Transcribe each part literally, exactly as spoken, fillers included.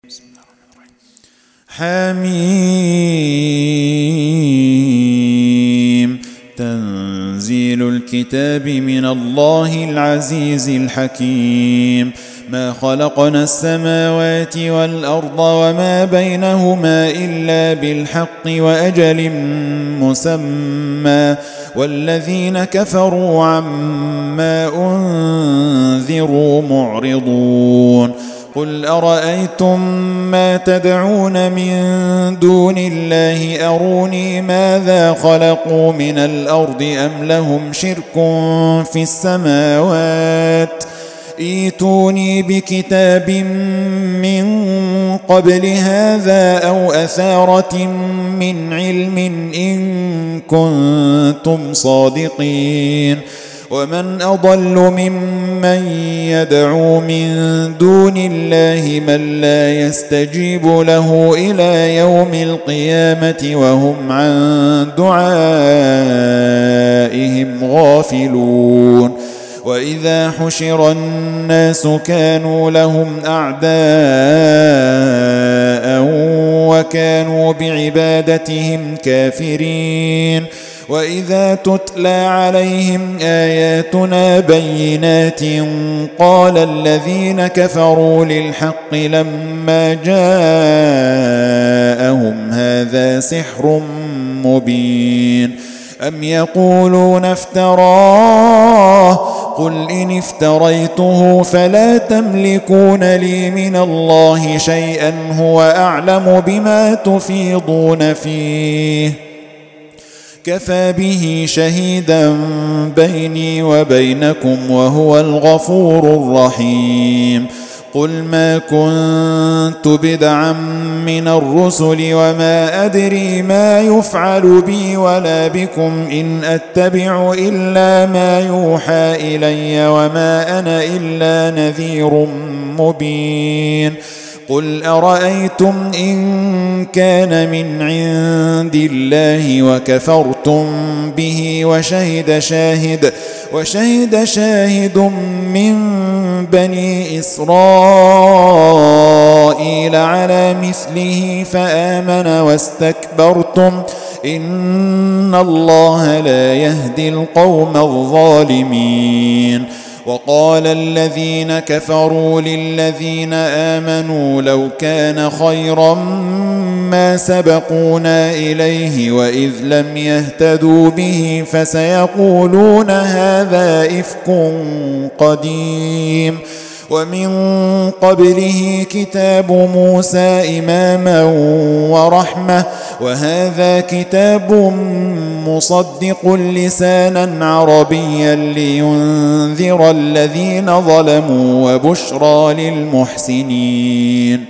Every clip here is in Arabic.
بسم الله الرحمن الرحيم. حميم تنزيل الكتاب من الله العزيز الحكيم. ما خلقنا السماوات والأرض وما بينهما إلا بالحق وأجل مسمى والذين كفروا عما أنذروا معرضون. قل أرأيتم ما تدعون من دون الله أروني ماذا خلقوا من الأرض أم لهم شرك في السماوات ائتوني بكتاب من قبل هذا أو أثارة من علم إن كنتم صادقين. ومن أضل ممن يدعو من دون الله من لا يستجيب له إلى يوم القيامة وهم عن دعائهم غافلون. وإذا حشر الناس كانوا لهم أعداء وكانوا بعبادتهم كافرين. وإذا تتلى عليهم آياتنا بينات قال الذين كفروا للحق لما جاءهم هذا سحر مبين. أم يقولون افتراه قل إن افتريته فلا تملكون لي من الله شيئا هو أعلم بما تفيضون فيه كفى به شهيدا بيني وبينكم وهو الغفور الرحيم. قل ما كنت بدعا من الرسل وما أدري ما يفعل بي ولا بكم إن أتبع إلا ما يوحى إلي وما أنا إلا نذير مبين. قل أرأيتم إن كان من عند الله وكفرتم به وشهد شاهد وشهد شاهد من بني إسرائيل على مثله فآمن واستكبرتم إن الله لا يهدي القوم الظالمين. وقال الذين كفروا للذين آمنوا لو كان خيرا ما سبقونا إليه وإذ لم يهتدوا به فسيقولون هذا إفك قديم. ومن قبله كتاب موسى إماما ورحمة وهذا كتاب مصدق لسانا عربيا لينذر الذين ظلموا وبشرى للمحسنين.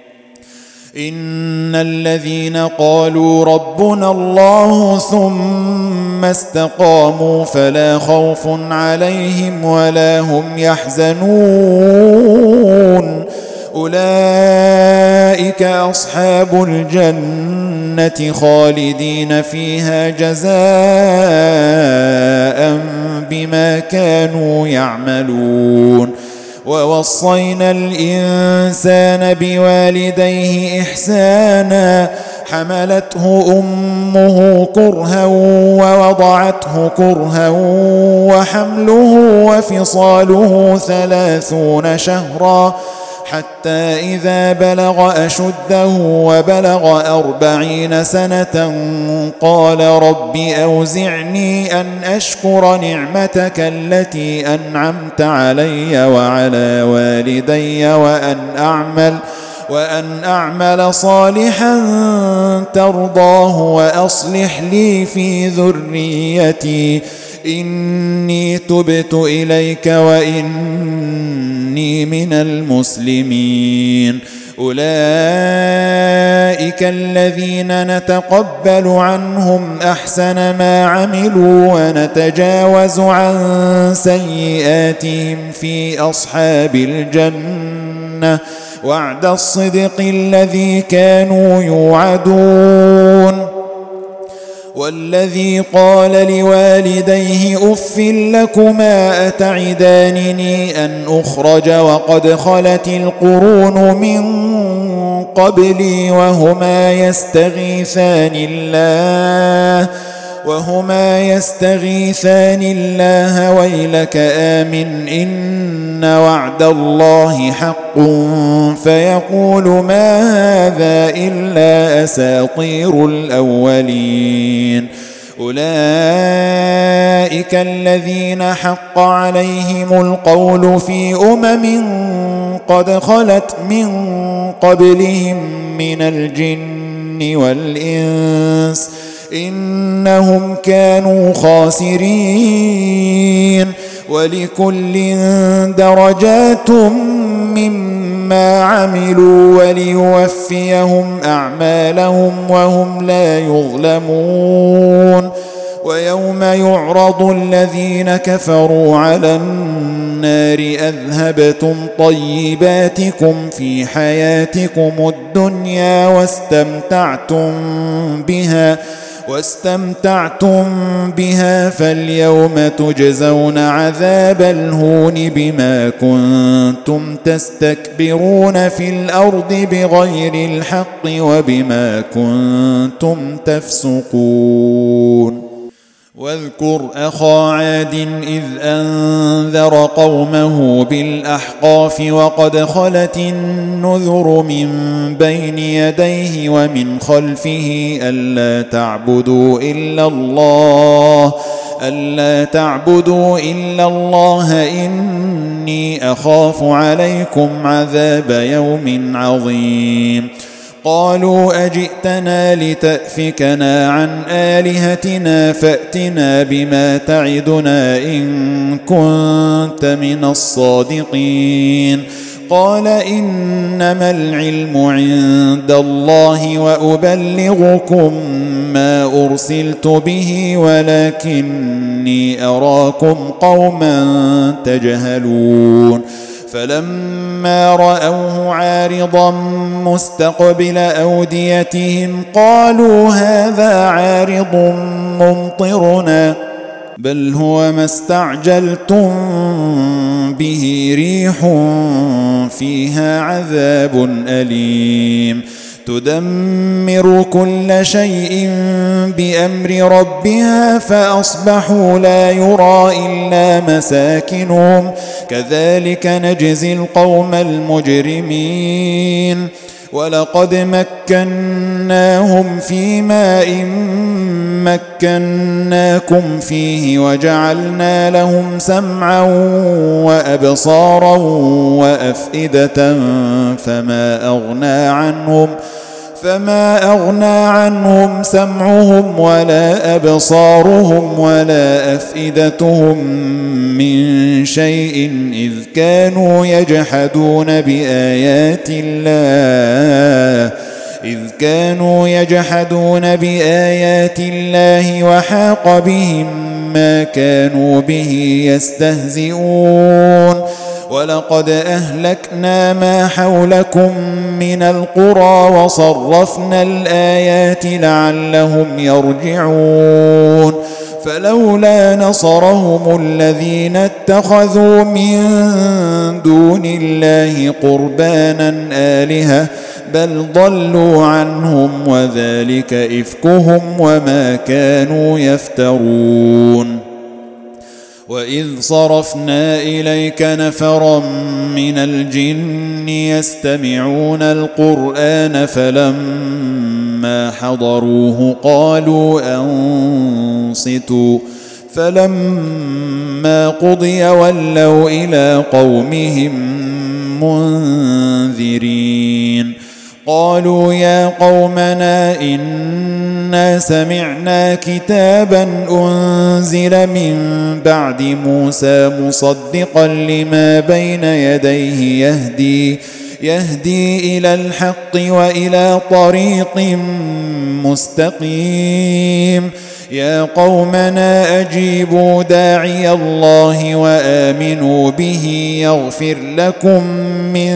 إن الذين قالوا ربنا الله ثم استقاموا فلا خوف عليهم ولا هم يحزنون أولئك أصحاب الجنة خالدين فيها جزاء بما كانوا يعملون. ووصينا الإنسان بوالديه إحسانا حملته أمه كرها ووضعته كرها وحمله وفصاله ثلاثون شهرا حتى إذا بلغ أشده وبلغ أربعين سنة قال رب أوزعني أن أشكر نعمتك التي أنعمت علي وعلى والدي وأن أعمل وأن أعمل صالحا ترضاه وأصلح لي في ذريتي إني تبت إليك وإني من المسلمين. أولئك الذين نتقبل عنهم أحسن ما عملوا ونتجاوز عن سيئاتهم في أصحاب الجنة وعد الصدق الذي كانوا يوعدون. والذي قال لوالديه أف لكما أتعدانني أن أخرج وقد خلت القرون من قبلي وهما يستغيثان الله وهما يستغيثان الله ويلك آمن إن وعد الله حق فيقول ما هذا إلا أساطير الأولين أولئك الذين حق عليهم القول في أمم قد خلت من قبلهم من الجن والإنس إنهم كانوا خاسرين ولكل درجات مما عملوا وليوفيهم أعمالهم وهم لا يظلمون ويوم يعرض الذين كفروا على النار أذهبتم طيباتكم في حياتكم الدنيا واستمتعتم بها واستمتعتم بها فاليوم تجزون عذاب الهون بما كنتم تستكبرون في الأرض بغير الحق وبما كنتم تفسقون واذكر أخا عاد إذ أنذر قومه بالأحقاف وقد خلت النذر من بين يديه ومن خلفه ألا تعبدوا إلا الله ألا تعبدوا إلا الله إني أخاف عليكم عذاب يوم عظيم قالوا أجئتنا لتأفكنا عن آلهتنا فأتنا بما تعدنا إن كنت من الصادقين قال إنما العلم عند الله وأبلغكم ما أرسلت به ولكني أراكم قوما تجهلون فلما رأوه عارضا مستقبل أوديتهم قالوا هذا عارض ممطرنا بل هو ما استعجلتم به ريح فيها عذاب أليم تدمر كل شيء بأمر ربها فأصبحوا لا يرى إلا مساكنهم كذلك نجزي القوم المجرمين ولقد مكناهم في ماء مكناكم فيه وجعلنا لهم سمعا وأبصارا وأفئدة فما أغنى عنهم فما أغنى عنهم سمعهم ولا أبصارهم ولا أفئدتهم من شيء إذ كانوا يجحدون بآيات الله إذ كانوا يجحدون بآيات الله وحاق بهم ما كانوا به يستهزئون ولقد أهلكنا ما حولكم من القرى وصرفنا الآيات لعلهم يرجعون فلولا نصرهم الذين اتخذوا من دون الله قربانا آلهة بل ضلوا عنهم وذلك إفكهم وما كانوا يفترون وإذ صرفنا إليك نفرا من الجن يستمعون القرآن فلما حضروه قالوا أنصتوا فلما قضي ولوا إلى قومهم منذرين قالوا يا قومنا إنا سمعنا كتابا أنزل من بعد موسى مصدقا لما بين يديه يهدي يهدي إلى الحق وإلى طريق مستقيم يا قومنا أجيبوا داعي الله وآمنوا به يغفر لكم من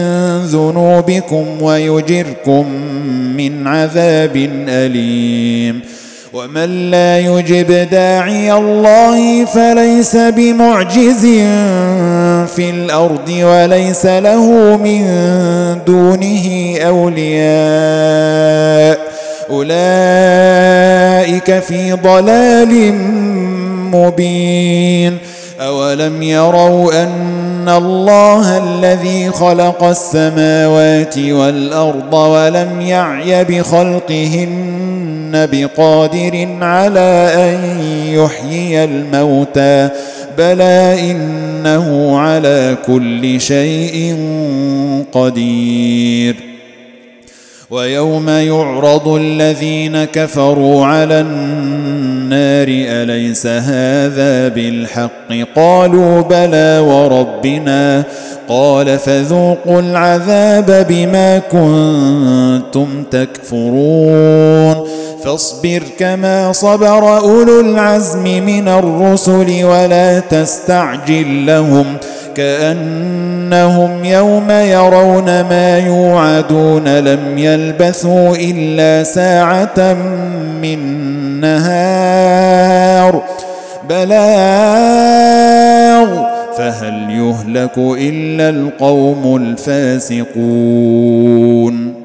ذنوبكم ويجركم من عذاب أليم ومن لا يجب داعي الله فليس بمعجز في الأرض وليس له من دونه أولياء أولئك في ضلال مبين. أولم يروا أن الله الذي خلق السماوات والأرض ولم يعي بخلقهن بقادر على أن يحيي الموتى بلى إنه على كل شيء قدير. ويوم يعرض الذين كفروا على النار أليس هذا بالحق قالوا بلى وربنا قال فذوقوا العذاب بما كنتم تكفرون. فاصبر كما صبر أولو العزم من الرسل ولا تستعجل لهم كأنهم يوم يرون ما يوعدون لم يلبثوا إلا ساعة من نهار بلاغ فهل يهلك إلا القوم الفاسقون.